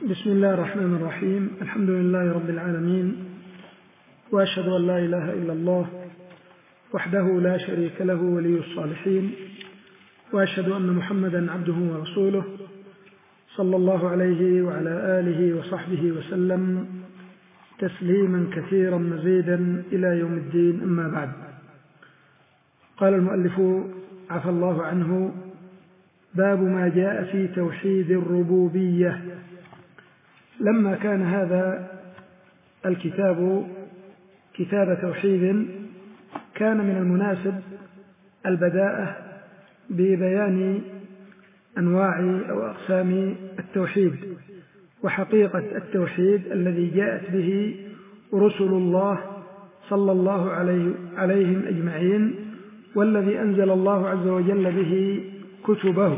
بسم الله الرحمن الرحيم. الحمد لله رب العالمين، وأشهد أن لا إله إلا الله وحده لا شريك له ولي الصالحين، وأشهد أن محمدا عبده ورسوله صلى الله عليه وعلى آله وصحبه وسلم تسليما كثيرا مزيدا إلى يوم الدين. أما بعد، قال المؤلف عفى الله عنه: باب ما جاء في توحيد الربوبية. لما كان هذا الكتاب كتاب توحيد، كان من المناسب البداءة ببيان أنواع أو أقسام التوحيد وحقيقة التوحيد الذي جاءت به رسل الله صلى الله عليهم أجمعين، والذي أنزل الله عز وجل به كتبه.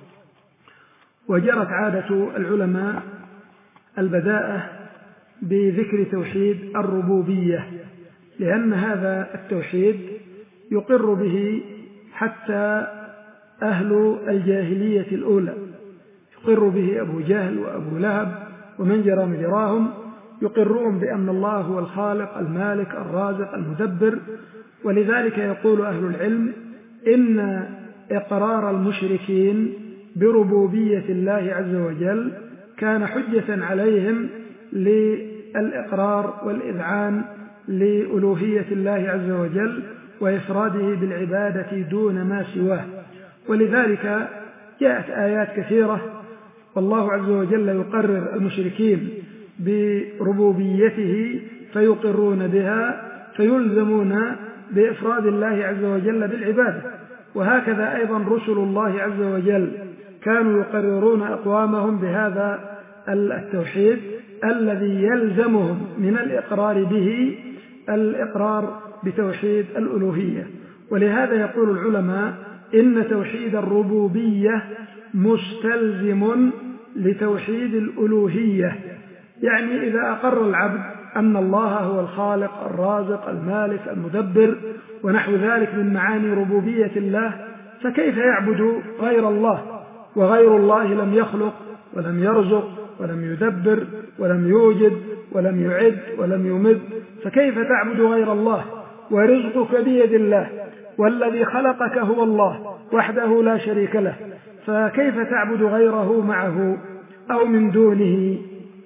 وجرت عادة العلماء البداءة بذكر توحيد الربوبية، لأن هذا التوحيد يقر به حتى أهل الجاهلية الأولى، يقر به أبو جهل وأبو لهب ومن جرى مجراهم، يقرون بأن الله هو الخالق المالك الرازق المدبر. ولذلك يقول أهل العلم إن إقرار المشركين بربوبية الله عز وجل كان حجة عليهم للإقرار والإذعان لألوهية الله عز وجل وإفراده بالعبادة دون ما سواه. ولذلك جاءت آيات كثيرة والله عز وجل يقرر المشركين بربوبيته فيقرون بها فيلزمون بإفراد الله عز وجل بالعبادة. وهكذا أيضا رسل الله عز وجل كانوا يقررون أقوامهم بهذا التوحيد الذي يلزمهم من الإقرار به الإقرار بتوحيد الألوهية. ولهذا يقول العلماء إن توحيد الربوبية مستلزم لتوحيد الألوهية، يعني إذا أقر العبد أن الله هو الخالق الرازق المالك المدبر ونحو ذلك من معاني ربوبية الله، فكيف يعبد غير الله؟ وغير الله لم يخلق ولم يرزق ولم يدبر ولم يوجد ولم يعد ولم يمد، فكيف تعبد غير الله؟ ورزقك بيد الله، والذي خلقك هو الله وحده لا شريك له، فكيف تعبد غيره معه أو من دونه؟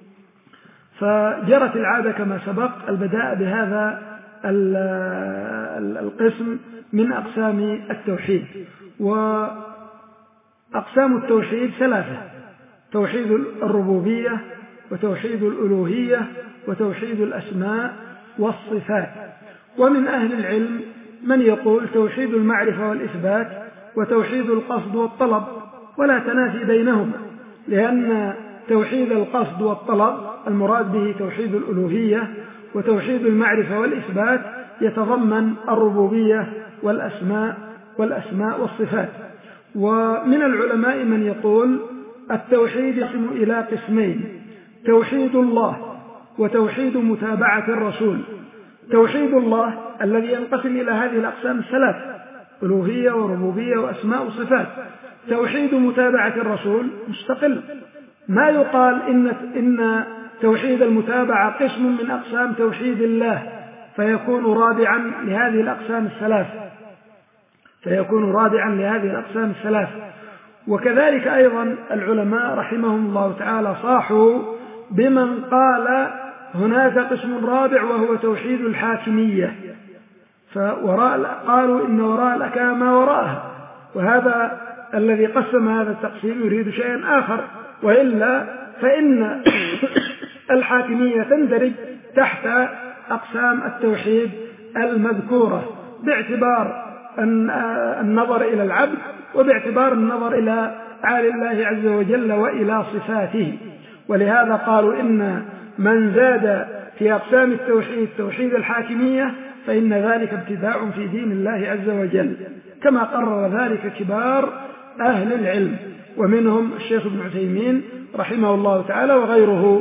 فجرت العادة كما سبق البداء بهذا القسم من أقسام التوحيد. وأقسام التوحيد ثلاثة: توحيد الربوبية وتوحيد الألوهية وتوحيد الأسماء والصفات. ومن أهل العلم من يقول توحيد المعرفة والإثبات وتوحيد القصد والطلب، ولا تنافي بينهما، لأن توحيد القصد والطلب المراد به توحيد الألوهية، وتوحيد المعرفة والإثبات يتضمن الربوبية والأسماء والصفات. ومن العلماء من يقول التوحيد يقسم إلى قسمين: توحيد الله وتوحيد متابعة الرسول. توحيد الله الذي ينقسم إلى هذه الأقسام الثلاث: ألوهية وربوبية وأسماء وصفات. توحيد متابعة الرسول مستقل، ما يقال إن توحيد المتابعة قسم من أقسام توحيد الله فيكون رابعا لهذه الأقسام الثلاث. وكذلك أيضا العلماء رحمهم الله تعالى صاحوا بمن قال هناك قسم رابع وهو توحيد الحاكمية، قالوا إن وراء الأكام ما وراءها، وهذا الذي قسم هذا التقسيم يريد شيئا آخر، وإلا فإن الحاكمية تندرج تحت أقسام التوحيد المذكورة باعتبار النظر إلى العبد وباعتبار النظر إلى أفعال الله عز وجل وإلى صفاته. ولهذا قالوا إن من زاد في أقسام التوحيد توحيد الحاكمية فإن ذلك ابتداع في دين الله عز وجل، كما قرر ذلك كبار أهل العلم، ومنهم الشيخ ابن عثيمين رحمه الله تعالى وغيره.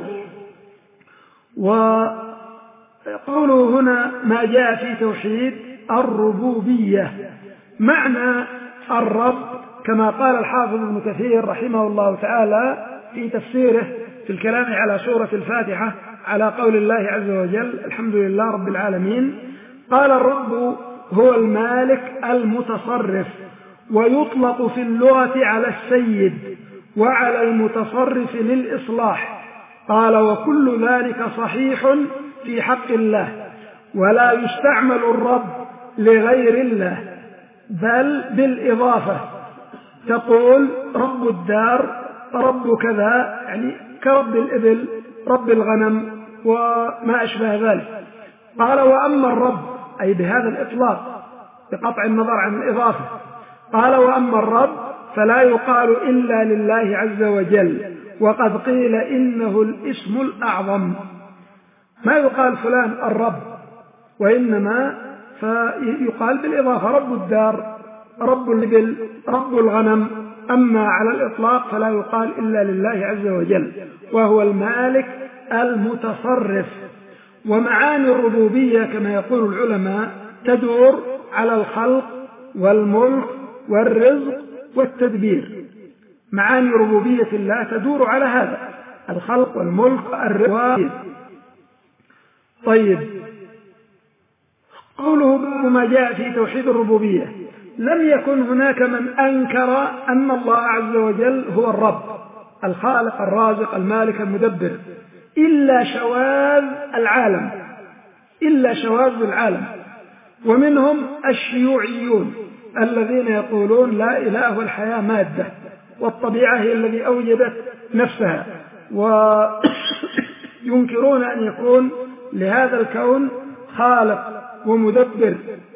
وقوله هنا ما جاء في توحيد الربوبية، معنى الرب كما قال الحافظ ابن كثير رحمه الله تعالى في تفسيره في الكلام على سورة الفاتحة على قول الله عز وجل الحمد لله رب العالمين قال الرب هو المالك المتصرف، ويطلق في اللغة على السيد وعلى المتصرف للإصلاح. قال وكل ذلك صحيح في حق الله، ولا يستعمل الرب لغير الله بل بالإضافة، تقول رب الدار رب كذا، يعني كرب الإبل رب الغنم وما أشبه ذلك. قال وأما الرب أي بهذا الإطلاق بقطع النظر عن الإضافة، قال وأما الرب فلا يقال إلا لله عز وجل، وقد قيل إنه الاسم الأعظم. ما يقال فلان الرب، وإنما فيقال بالإضافة رب الدار رب الإبل رب الغنم. أما على الإطلاق فلا يقال إلا لله عز وجل، وهو المالك المتصرف. ومعاني الربوبية كما يقول العلماء تدور على الخلق والملك والرزق والتدبير. معاني ربوبية الله تدور على هذا، الخلق والملك والرزق. طيب، قوله ما جاء في توحيد الربوبية، لم يكن هناك من أنكر أن الله عز وجل هو الرب الخالق الرازق المالك المدبر، إلا شواذ العالم، ومنهم الشيوعيون الذين يقولون لا إله والحياة مادة، والطبيعة هي التي أوجدت نفسها، وينكرون أن يكون لهذا الكون خالق ومدبر.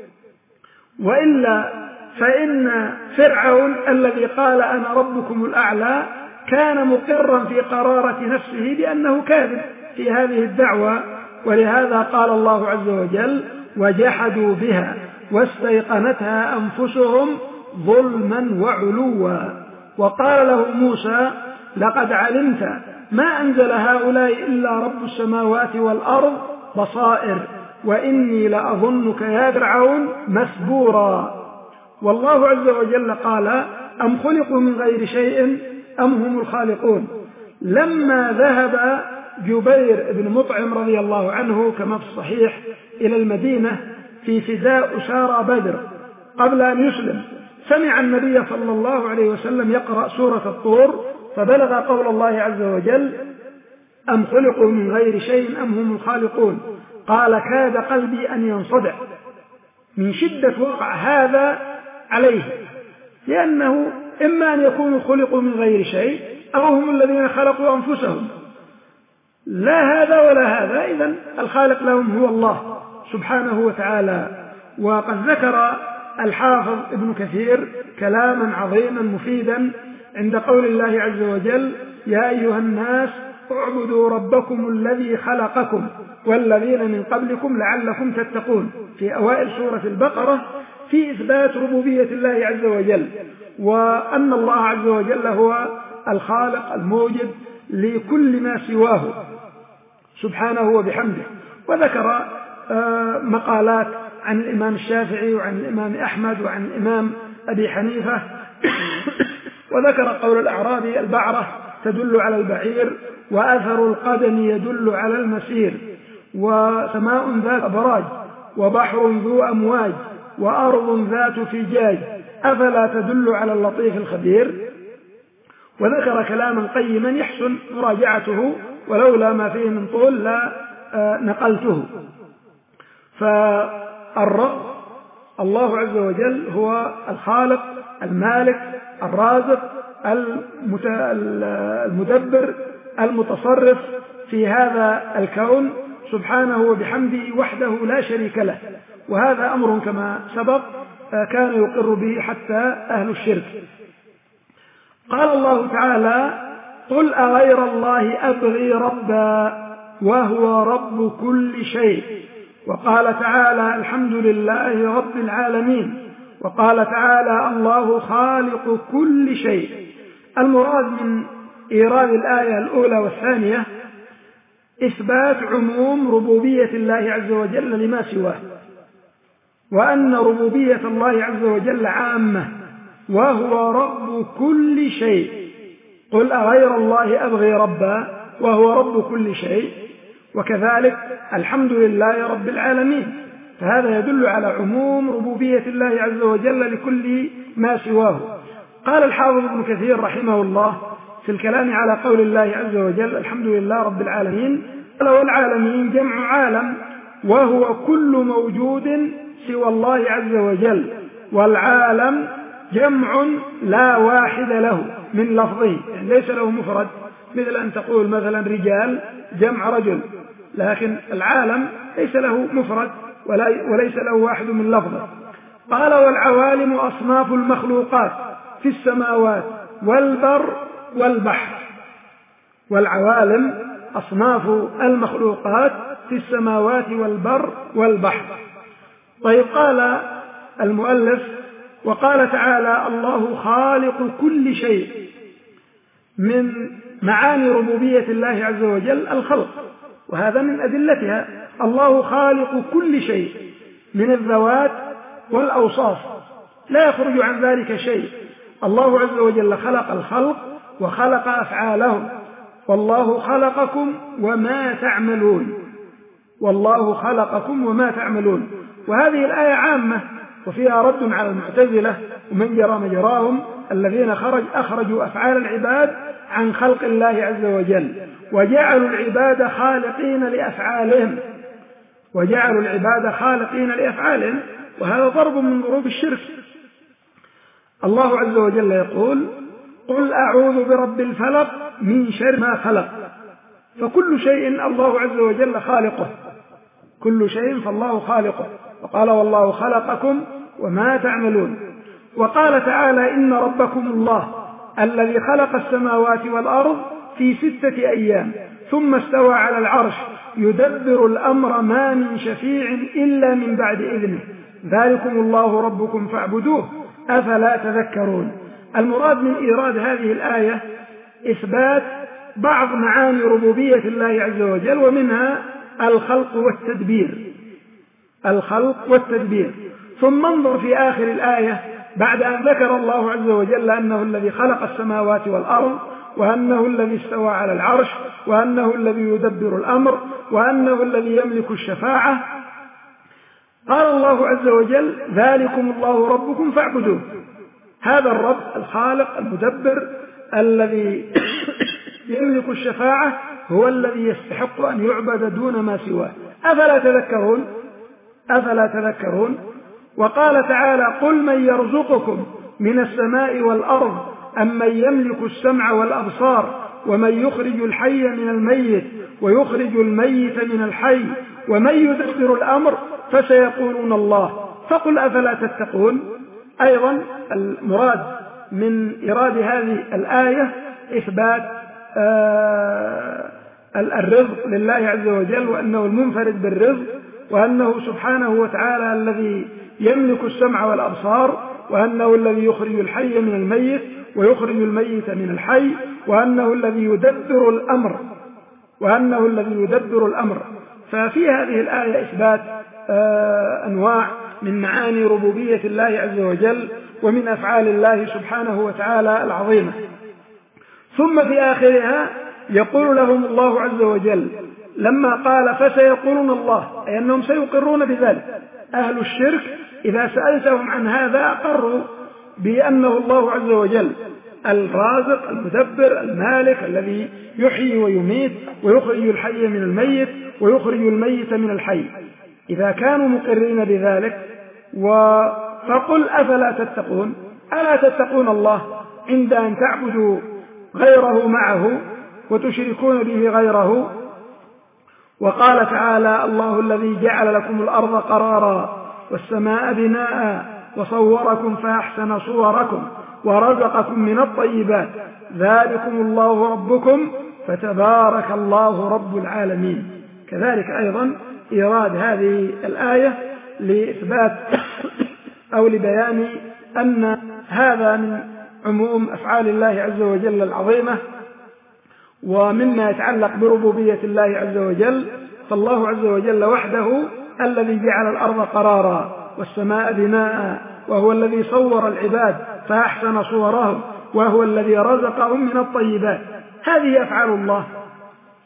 وإلا فإن فرعون الذي قال أنا ربكم الأعلى كان مقرا في قرارة نفسه بأنه كاذب في هذه الدعوة، ولهذا قال الله عز وجل وجحدوا بها واستيقنتها أنفسهم ظلما وعلوا. وقال له موسى لقد علمت ما أنزل هؤلاء إلا رب السماوات والأرض بصائر وإني لأظنك يا فرعون مسبورا. والله عز وجل قال أم خلقوا من غير شيء أم هم الخالقون. لما ذهب جبير بن مطعم رضي الله عنه كما في الصحيح إلى المدينة في فداء أسارى بدر قبل أن يسلم، سمع النبي صلى الله عليه وسلم يقرأ سورة الطور، فبلغ قول الله عز وجل أم خلقوا من غير شيء أم هم الخالقون. قال كاد قلبي أن ينصدع من شدة وقع هذا عليه، لأنه إما أن يكونوا خلقوا من غير شيء أو هم الذين خلقوا أنفسهم، لا هذا ولا هذا، إذن الخالق لهم هو الله سبحانه وتعالى. وقد ذكر الحافظ ابن كثير كلاما عظيما مفيدا عند قول الله عز وجل يا أيها الناس اعبدوا ربكم الذي خلقكم والذين من قبلكم لعلكم تتقون، في أوائل سورة البقرة، في إثبات ربوبية الله عز وجل، وأن الله عز وجل هو الخالق الموجد لكل ما سواه سبحانه وبحمده. وذكر مقالات عن الإمام الشافعي وعن الإمام أحمد وعن الإمام أبي حنيفة وذكر قول الأعرابي البعرة تدل على البعير، وأثر القدم يدل على المسير، وسماء ذات أبراج، وبحر ذو أمواج، وأرض ذات فجاج، أفلا تدل على اللطيف الخبير. وذكر كلاما قيما يحسن مراجعته، ولولا ما فيه من طول لا نقلته. فالرب الله عز وجل هو الخالق المالك الرازق المدبر المتصرف في هذا الكون سبحانه وبحمده وحده لا شريك له، وهذا أمر كما سبق كان يقر به حتى أهل الشرك. قال الله تعالى قل أغير الله أبغي ربا وهو رب كل شيء. وقال تعالى الحمد لله رب العالمين. وقال تعالى الله خالق كل شيء. المراد من إيراد الآية الأولى والثانية إثبات عموم ربوبية الله عز وجل لما سواه، وأن ربوبية الله عز وجل عامة، وهو رب كل شيء. قل أغير الله أبغي ربا وهو رب كل شيء، وكذلك الحمد لله رب العالمين. فهذا يدل على عموم ربوبية الله عز وجل لكل ما سواه. قال الحافظ ابن كثير رحمه الله في الكلام على قول الله عز وجل الحمد لله رب العالمين: قال والعالمين جمع عالم، وهو كل موجود سوى الله عز وجل، والعالم جمع لا واحد له من لفظه، يعني ليس له مفرد، مثل أن تقول مثلا رجال جمع رجل، لكن العالم ليس له مفرد وليس له واحد من لفظه. قال والعوالم أصناف المخلوقات في السماوات والبر والبحر. والعوالم أصناف المخلوقات في السماوات والبر والبحر. طيب، قال المؤلف: وقال تعالى الله خالق كل شيء. من معاني ربوبية الله عز وجل الخلق، وهذا من أدلتها. الله خالق كل شيء من الذوات والأوصاف، لا يخرج عن ذلك شيء. الله عز وجل خلق الخلق وخلق أفعالهم. والله خلقكم وما تعملون. والله خلقكم وما تعملون. وهذه الآية عامة، وفيها رد على المعتزلة ومن جرى مجراهم الذين أخرجوا أفعال العباد عن خلق الله عز وجل، وجعلوا العباد خالقين لأفعالهم. وجعلوا العباد خالقين لأفعالهم، وهذا ضرب من ضروب الشرك. الله عز وجل يقول: قل أعوذ برب الفلق من شر ما خلق. فكل شيء الله عز وجل خالقه، كل شيء فالله خالقه. وقال والله خلقكم وما تعملون. وقال تعالى: إن ربكم الله الذي خلق السماوات والأرض في 6 أيام ثم استوى على العرش يدبر الأمر ما من شفيع إلا من بعد إذنه ذلكم الله ربكم فاعبدوه أفلا تذكرون. المراد من إيراد هذه الآية إثبات بعض معاني ربوبية الله عز وجل، ومنها الخلق والتدبير. الخلق والتدبير. ثم انظر في آخر الآية بعد أن ذكر الله عز وجل أنه الذي خلق السماوات والأرض، وأنه الذي استوى على العرش، وأنه الذي يدبر الأمر، وأنه الذي يملك الشفاعة. قال الله عز وجل: ذلكم الله ربكم فاعبدوه. هذا الرب الخالق المدبر الذي يملك الشفاعة هو الذي يستحق أن يعبد دون ما سواه. أفلا تذكرون؟ أفلا تذكرون؟ وقال تعالى: قل من يرزقكم من السماء والأرض أم من يملك السمع والأبصار ومن يخرج الحي من الميت ويخرج الميت من الحي ومن يدبر الأمر فسيقولون الله فقل أفلا تتقون. أيضا المراد من إيراد هذه الآية إثبات الرزق لله عز وجل، وأنه المنفرد بالرزق، وأنه سبحانه وتعالى الذي يملك السمع والأبصار، وأنه الذي يخرج الحي من الميت ويخرج الميت من الحي، وأنه الذي يدبر الأمر، وأنه الذي يدبر الأمر. ففي هذه الآية إثبات أنواع من معاني ربوبية الله عز وجل ومن أفعال الله سبحانه وتعالى العظيمة. ثم في آخرها يقول لهم الله عز وجل لما قال فسيقولون الله، أي أنهم سيقرون بذلك. أهل الشرك إذا سألتهم عن هذا أقروا بأنه الله عز وجل الرازق المدبر المالك الذي يحيي ويميت ويخرج الحي من الميت ويخرج الميت من الحي. إذا كانوا مقرين بذلك فقل أفلا تتقون، ألا تتقون الله عند أن تعبدوا غيره معه وتشركون به غيره. وقال تعالى: الله الذي جعل لكم الأرض قرارا والسماء بناء وصوركم فأحسن صوركم ورزقكم من الطيبات ذلكم الله ربكم فتبارك الله رب العالمين. كذلك أيضا إيراد هذه الآية لإثبات أو لبيان أن هذا من عموم أفعال الله عز وجل العظيمة، ومما يتعلق بربوبية الله عز وجل. فالله عز وجل وحده الذي جعل الأرض قرارا والسماء بناء، وهو الذي صور العباد فأحسن صورهم، وهو الذي رزقهم من الطيبات. هذه أفعال الله،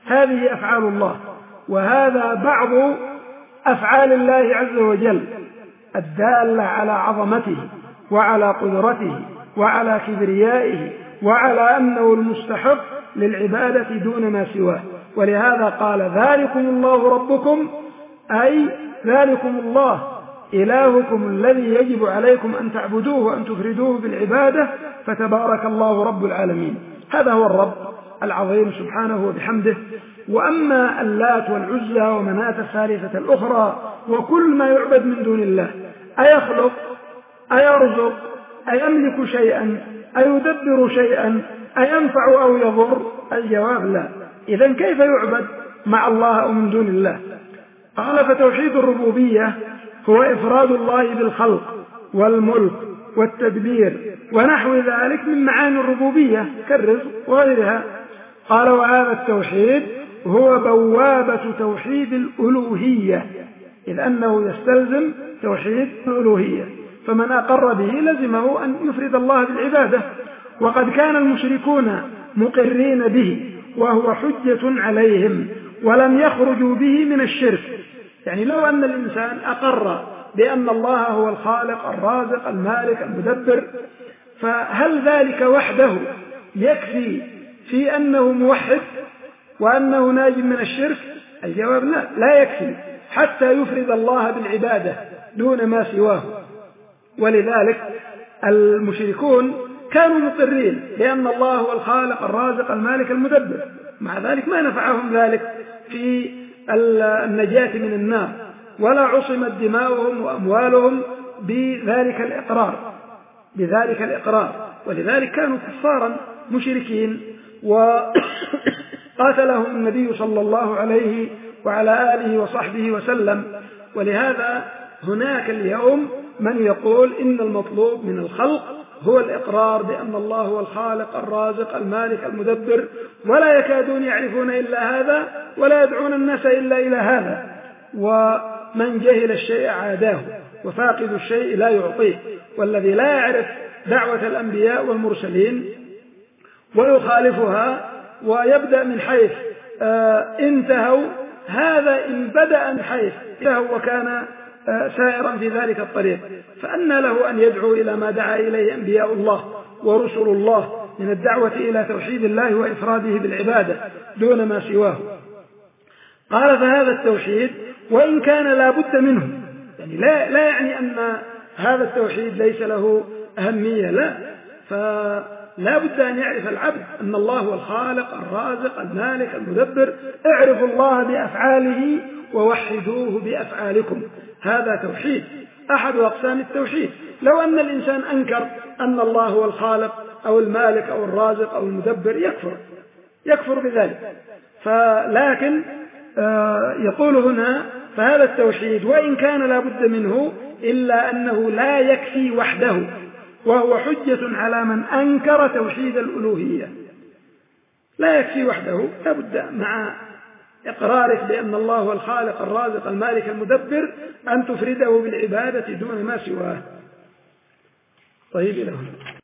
هذه أفعال الله، وهذا بعض أفعال الله عز وجل الدالة على عظمته وعلى قدرته وعلى كبريائه وعلى أنه المستحق للعبادة دون ما سواه. ولهذا قال ذلكم الله ربكم، أي ذلكم الله إلهكم الذي يجب عليكم أن تعبدوه وأن تفردوه بالعبادة، فتبارك الله رب العالمين. هذا هو الرب العظيم سبحانه وبحمده. وأما اللات والعزى ومناة الثالثة الأخرى وكل ما يعبد من دون الله، أيخلق أيرزق أيملك شيئا أيدبر شيئا أينفع أو يضر؟ الجواب لا. إذن كيف يعبد مع الله أو من دون الله؟ قال فتوحيد الربوبية هو إفراد الله بالخلق والملك والتدبير ونحو ذلك من معاني الربوبية كالرزق وغيرها. قال وهذا التوحيد هو بوابة توحيد الألوهية، إذ أنه يستلزم توحيد الألوهية، فمن أقر به لزمه أن يفرد الله بالعبادة. وقد كان المشركون مقرين به وهو حجة عليهم ولم يخرجوا به من الشرك. يعني لو أن الإنسان أقر بأن الله هو الخالق الرازق المالك المدبر، فهل ذلك وحده يكفي في أنه موحد وأنه ناج من الشرك؟ الجواب لا، لا يكفي حتى يفرد الله بالعبادة دون ما سواه. ولذلك المشركون كانوا مقرين بأن الله هو الخالق الرازق المالك المدبر، مع ذلك ما نفعهم ذلك في النجاة من النار، ولا عصمت دماؤهم وأموالهم بذلك الإقرار. ولذلك كانوا كفارا مشركين، وقاتلهم النبي صلى الله عليه وعلى آله وصحبه وسلم. ولهذا هناك اليوم من يقول إن المطلوب من الخلق هو الإقرار بأن الله هو الخالق الرازق المالك المدبر، ولا يكادون يعرفون إلا هذا ولا يدعون الناس إلا إلى هذا. ومن جهل الشيء عاداه وفاقد الشيء لا يعطيه، والذي لا يعرف دعوة الأنبياء والمرسلين ويخالفها ويبدأ من حيث انتهوا، هذا إن بدأ من حيث انتهوا وكان سائرا في ذلك الطريق، فأنى له أن يدعو إلى ما دعا إليه أنبياء الله ورسل الله من الدعوة إلى توحيد الله وإفراده بالعبادة دون ما سواه. قال فهذا التوحيد وإن كان لا بد منه، يعني لا يعني أن هذا التوحيد ليس له أهمية، لا، فلا بد أن يعرف العبد أن الله هو الخالق الرازق المالك المدبر. اعرفوا الله بأفعاله ووحدوه بأفعالكم، هذا توحيد أحد أقسام التوحيد. لو أن الإنسان أنكر أن الله هو الخالق أو المالك أو الرازق أو المدبر يكفر بذلك. لكن يقول هنا فهذا التوحيد وإن كان لا بد منه إلا أنه لا يكفي وحده، وهو حجة على من أنكر توحيد الألوهية. لا يكفي وحده، لا بد مع إقرارك بأن الله هو الخالق الرازق المالك المدبر أن تفرده بالعبادة دون ما سواه. طيب إلى هنا.